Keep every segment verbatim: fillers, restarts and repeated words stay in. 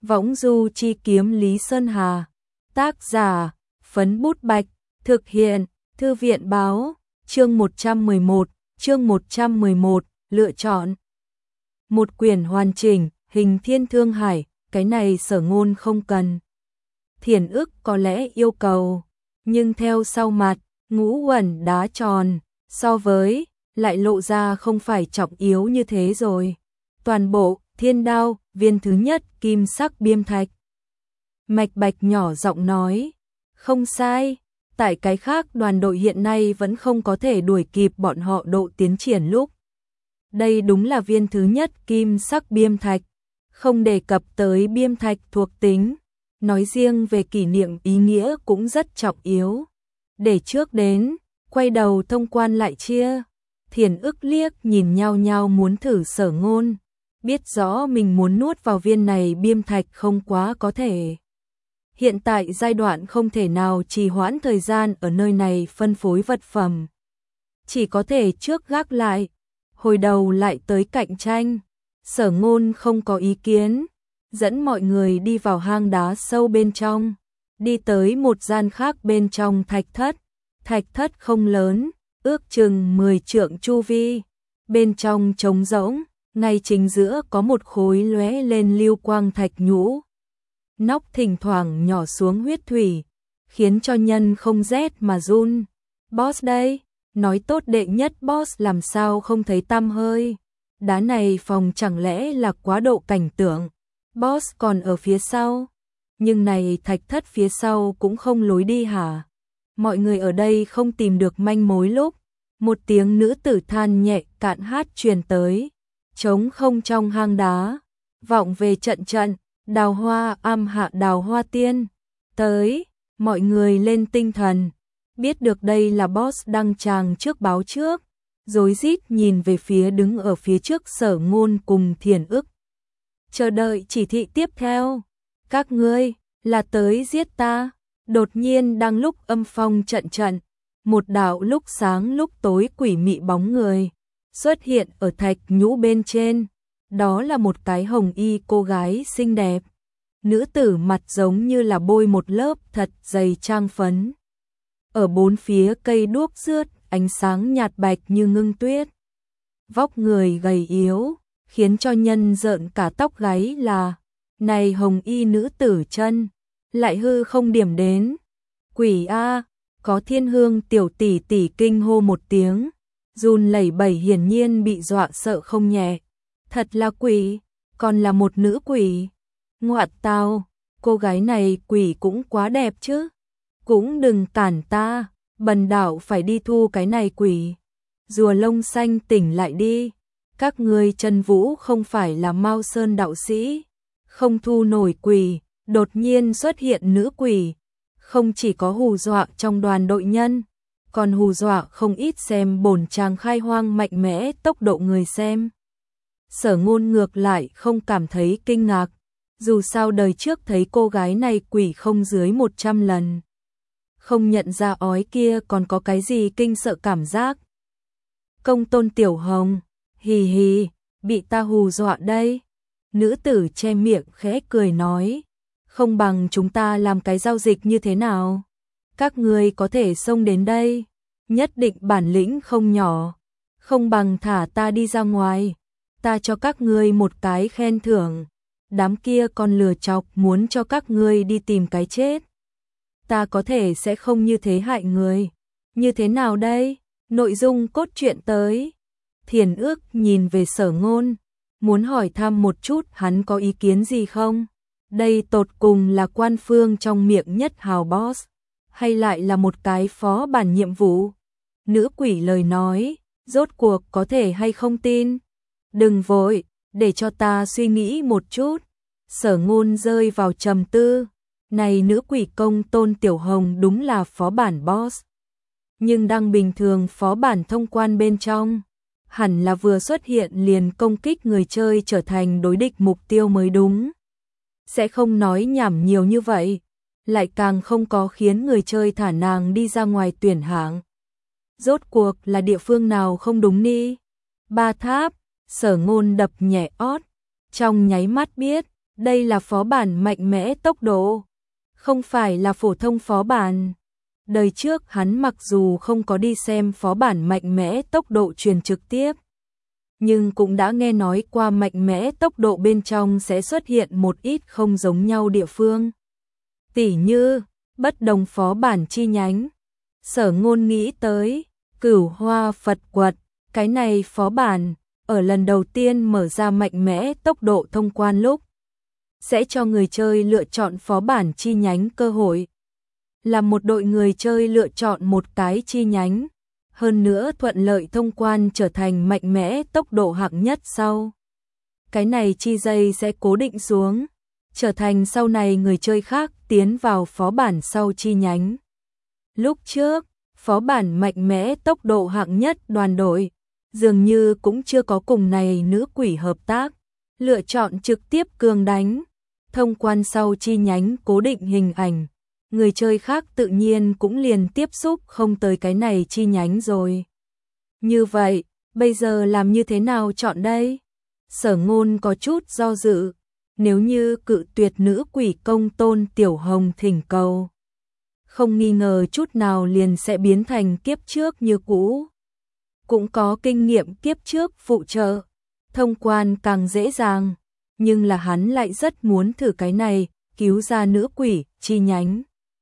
Võng du chi kiếm Lý Sơn Hà. Tác giả, Phấn Bút Bạch. Thực hiện, Thư viện Báo. Chương một trăm mười một, chương một trăm mười một, lựa chọn. Một quyển hoàn chỉnh, hình thiên thương hải, cái này Sở Ngôn không cần. Thiền ức có lẽ yêu cầu, nhưng theo sau mặt, ngũ uẩn đá tròn, so với, lại lộ ra không phải trọng yếu như thế rồi. Toàn bộ, thiên đao, viên thứ nhất, kim sắc biêm thạch. Mạch Bạch nhỏ giọng nói, không sai, tại cái khác đoàn đội hiện nay vẫn không có thể đuổi kịp bọn họ độ tiến triển lúc. Đây đúng là viên thứ nhất kim sắc biêm thạch, không đề cập tới biêm thạch thuộc tính, nói riêng về kỷ niệm ý nghĩa cũng rất trọng yếu. Để trước đến, quay đầu thông quan lại chia, Thiền ức liếc nhìn nhau nhau muốn thử Sở Ngôn, biết rõ mình muốn nuốt vào viên này biêm thạch không quá có thể. Hiện tại giai đoạn không thể nào trì hoãn thời gian ở nơi này phân phối vật phẩm. Chỉ có thể trước gác lại, hồi đầu lại tới cạnh tranh. Sở Ngôn không có ý kiến, dẫn mọi người đi vào hang đá sâu bên trong, đi tới một gian khác bên trong thạch thất. Thạch thất không lớn, ước chừng mười trượng chu vi, bên trong trống rỗng, ngay chính giữa có một khối lóe lên lưu quang thạch nhũ. Nóc thỉnh thoảng nhỏ xuống huyết thủy, khiến cho nhân không rét mà run. Boss đây, nói tốt đệ nhất boss làm sao không thấy tăm hơi. Đá này phòng chẳng lẽ là quá độ cảnh tượng. Boss còn ở phía sau, nhưng này thạch thất phía sau cũng không lối đi hả? Mọi người ở đây không tìm được manh mối lúc, một tiếng nữ tử than nhẹ cạn hát truyền tới, trống không trong hang đá, vọng về trận trận. Đào hoa am hạ đào hoa tiên, tới, mọi người lên tinh thần, biết được đây là boss đăng tràng trước báo trước, rối rít nhìn về phía đứng ở phía trước Sở Ngôn cùng Thiền ức. Chờ đợi chỉ thị tiếp theo, các ngươi, là tới giết ta, đột nhiên đang lúc âm phong trận trận, một đạo lúc sáng lúc tối quỷ mị bóng người, xuất hiện ở thạch nhũ bên trên. Đó là một cái hồng y cô gái xinh đẹp. Nữ tử mặt giống như là bôi một lớp thật dày trang phấn. Ở bốn phía cây đuốc rướt, ánh sáng nhạt bạch như ngưng tuyết. Vóc người gầy yếu, khiến cho nhân rợn cả tóc gáy là, này hồng y nữ tử chân, lại hư không điểm đến. Quỷ a, có Thiên Hương tiểu tỷ tỷ kinh hô một tiếng, run lẩy bẩy hiển nhiên bị dọa sợ không nhẹ. Thật là quỷ, còn là một nữ quỷ. Ngoạn tào, cô gái này quỷ cũng quá đẹp chứ. Cũng đừng cản ta, bần đạo phải đi thu cái này quỷ. Rùa lông xanh tỉnh lại đi. Các ngươi Chân Vũ không phải là Mao Sơn đạo sĩ, không thu nổi quỷ. Đột nhiên xuất hiện nữ quỷ, không chỉ có hù dọa trong đoàn đội nhân, còn hù dọa không ít xem bổn chàng khai hoang mạnh mẽ tốc độ người xem. Sở Ngôn ngược lại không cảm thấy kinh ngạc, dù sao đời trước thấy cô gái này quỷ không dưới một trăm lần. Không nhận ra ói kia còn có cái gì kinh sợ cảm giác. Công tôn Tiểu Hồng, hì hì, bị ta hù dọa đây. Nữ tử che miệng khẽ cười nói, không bằng chúng ta làm cái giao dịch như thế nào? Các ngươi có thể xông đến đây, nhất định bản lĩnh không nhỏ, không bằng thả ta đi ra ngoài. Ta cho các ngươi một cái khen thưởng, đám kia còn lừa chọc muốn cho các ngươi đi tìm cái chết. Ta có thể sẽ không như thế hại người. Như thế nào đây? Nội dung cốt truyện tới. Thiền ước nhìn về Sở Ngôn, muốn hỏi thăm một chút hắn có ý kiến gì không? Đây tột cùng là quan phương trong miệng nhất hào boss, hay lại là một cái phó bản nhiệm vụ? Nữ quỷ lời nói, rốt cuộc có thể hay không tin? Đừng vội, để cho ta suy nghĩ một chút. Sở Ngôn rơi vào trầm tư. Này nữ quỷ công tôn Tiểu Hồng đúng là phó bản boss, nhưng đang bình thường phó bản thông quan bên trong, hẳn là vừa xuất hiện liền công kích người chơi trở thành đối địch mục tiêu mới đúng. Sẽ không nói nhảm nhiều như vậy, lại càng không có khiến người chơi thả nàng đi ra ngoài tuyển hạng. Rốt cuộc là địa phương nào không đúng ni? Ba Tháp. Sở Ngôn đập nhẹ ót, trong nháy mắt biết, Đây là phó bản mạnh mẽ tốc độ, không phải là phổ thông phó bản. Đời trước hắn mặc dù không có đi xem phó bản mạnh mẽ tốc độ truyền trực tiếp, nhưng cũng đã nghe nói qua mạnh mẽ tốc độ bên trong sẽ xuất hiện một ít không giống nhau địa phương. Tỉ như, bất đồng phó bản chi nhánh. Sở Ngôn nghĩ tới, Cửu Hoa Phật Quật, cái này phó bản, ở lần đầu tiên mở ra mạnh mẽ tốc độ thông quan lúc, sẽ cho người chơi lựa chọn phó bản chi nhánh cơ hội. Là một đội người chơi lựa chọn một cái chi nhánh, hơn nữa thuận lợi thông quan trở thành mạnh mẽ tốc độ hạng nhất sau. Cái này chi dây sẽ cố định xuống, trở thành sau này người chơi khác tiến vào phó bản sau chi nhánh. Lúc trước, phó bản mạnh mẽ tốc độ hạng nhất đoàn đội, dường như cũng chưa có cùng này nữ quỷ hợp tác, lựa chọn trực tiếp cường đánh, thông quan sau chi nhánh cố định hình ảnh. Người chơi khác tự nhiên cũng liền tiếp xúc không tới cái này chi nhánh rồi. Như vậy, bây giờ làm như thế nào chọn đây? Sở Ngôn có chút do dự, nếu như cự tuyệt nữ quỷ công tôn Tiểu Hồng thỉnh cầu, không nghi ngờ chút nào liền sẽ biến thành kiếp trước như cũ. Cũng có kinh nghiệm kiếp trước phụ trợ, thông quan càng dễ dàng, nhưng là hắn lại rất muốn thử cái này, cứu ra nữ quỷ chi nhánh.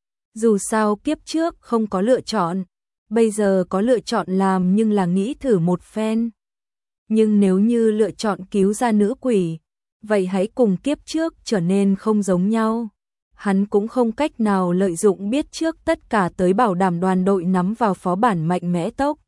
Dù sao kiếp trước không có lựa chọn, bây giờ có lựa chọn làm nhưng là nghĩ thử một phen. Nhưng nếu như lựa chọn cứu ra nữ quỷ, vậy hãy cùng kiếp trước trở nên không giống nhau. Hắn cũng không cách nào lợi dụng biết trước tất cả tới bảo đảm đoàn đội nắm vào phó bản mạnh mẽ tốc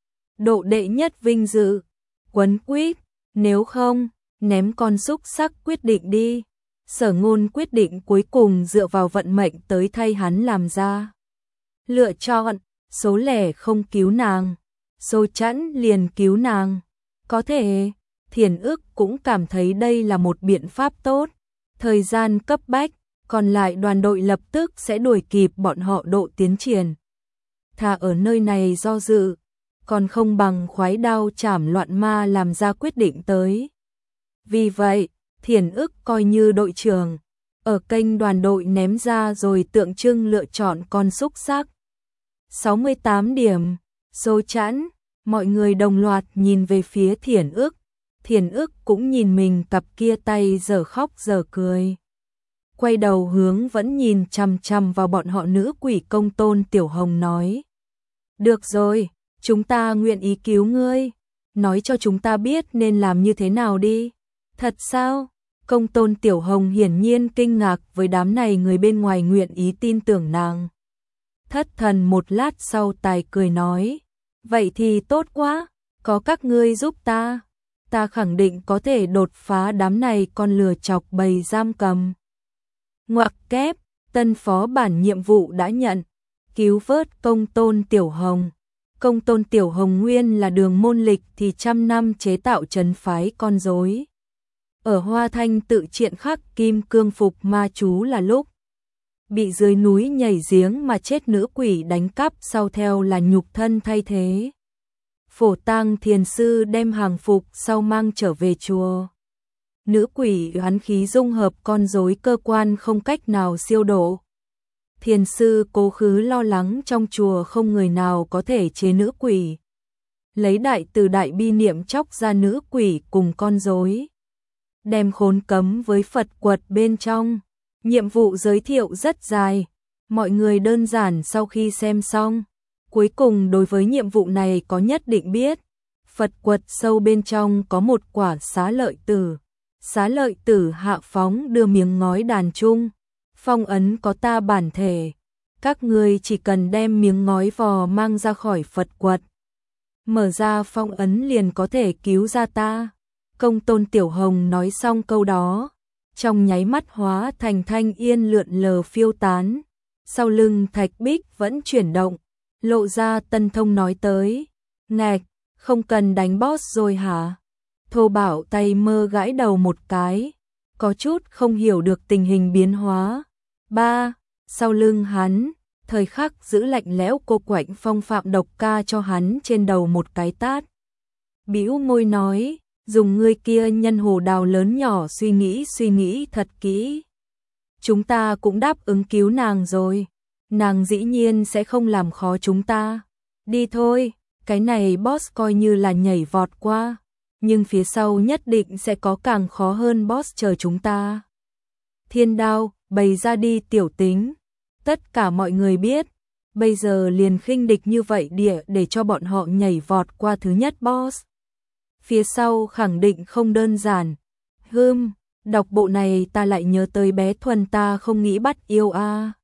độ đệ nhất vinh dự. Quấn quýt, nếu không, ném con xúc sắc quyết định đi. Sở Ngôn quyết định cuối cùng dựa vào vận mệnh tới thay hắn làm ra lựa chọn, số lẻ không cứu nàng, số chẵn liền cứu nàng. Có thể, Thiền Ức cũng cảm thấy đây là một biện pháp tốt. Thời gian cấp bách, còn lại đoàn đội lập tức sẽ đuổi kịp bọn họ độ tiến triển. Thà ở nơi này do dự, còn không bằng khoái đao chảm loạn ma làm ra quyết định tới. Vì vậy, Thiền Ức coi như đội trưởng, ở kênh đoàn đội ném ra rồi tượng trưng lựa chọn con xúc sắc. sáu mươi tám điểm, số chẵn, mọi người đồng loạt nhìn về phía Thiền Ức. Thiền Ức cũng nhìn mình cặp kia tay giờ khóc giờ cười. Quay đầu hướng vẫn nhìn chằm chằm vào bọn họ nữ quỷ công tôn Tiểu Hồng nói. Được rồi, chúng ta nguyện ý cứu ngươi, nói cho chúng ta biết nên làm như thế nào đi. Thật sao? Công tôn Tiểu Hồng hiển nhiên kinh ngạc với đám này người bên ngoài nguyện ý tin tưởng nàng. Thất thần một lát sau tài cười nói, vậy thì tốt quá, có các ngươi giúp ta, ta khẳng định có thể đột phá đám này con lừa chọc bầy giam cầm. Ngoặc kép, tân phó bản nhiệm vụ đã nhận, cứu vớt công tôn Tiểu Hồng. Công tôn Tiểu Hồng nguyên là đường môn lịch thì trăm năm chế tạo trấn phái con rối. Ở Hoa Thanh tự triện khắc kim cương phục ma chú là lúc bị dưới núi nhảy giếng mà chết nữ quỷ đánh cắp sau theo là nhục thân thay thế. Phổ tang thiền sư đem hàng phục sau mang trở về chùa. Nữ quỷ oán khí dung hợp con rối cơ quan không cách nào siêu độ. Thiền sư cố khứ lo lắng trong chùa không người nào có thể chế nữ quỷ. Lấy đại từ đại bi niệm chóc ra nữ quỷ cùng con rối. Đem khốn cấm với Phật quật bên trong. Nhiệm vụ giới thiệu rất dài. Mọi người đơn giản sau khi xem xong. Cuối cùng đối với nhiệm vụ này có nhất định biết. Phật quật sâu bên trong có một quả xá lợi tử. Xá lợi tử hạ phóng đưa miếng ngói đàn chung. Phong ấn có ta bản thể. Các ngươi chỉ cần đem miếng ngói vò mang ra khỏi Phật quật. Mở ra phong ấn liền có thể cứu ra ta. Công tôn Tiểu Hồng nói xong câu đó. Trong nháy mắt hóa thành thanh yên lượn lờ phiêu tán. Sau lưng thạch bích vẫn chuyển động. Lộ ra tân thông nói tới. Ngạch, không cần đánh boss rồi hả? Thô Bảo tay mơ gãi đầu một cái. Có chút không hiểu được tình hình biến hóa. Ba, sau lưng hắn, thời khắc giữ lạnh lẽo cô quạnh phong phạm độc ca cho hắn trên đầu một cái tát. Bĩu môi nói, Dùng ngươi kia nhân hồ đào lớn nhỏ suy nghĩ suy nghĩ thật kỹ. Chúng ta cũng đáp ứng cứu nàng rồi. Nàng dĩ nhiên sẽ không làm khó chúng ta. Đi thôi, cái này boss coi như là nhảy vọt qua. Nhưng phía sau nhất định sẽ có càng khó hơn boss chờ chúng ta. Thiên đao, bày ra đi tiểu tính. Tất cả mọi người biết. Bây giờ liền khinh địch như vậy địa để cho bọn họ nhảy vọt qua thứ nhất boss. Phía sau khẳng định không đơn giản. Hừm, đọc bộ này ta lại nhớ tới bé Thuần ta không nghĩ bắt yêu a. À.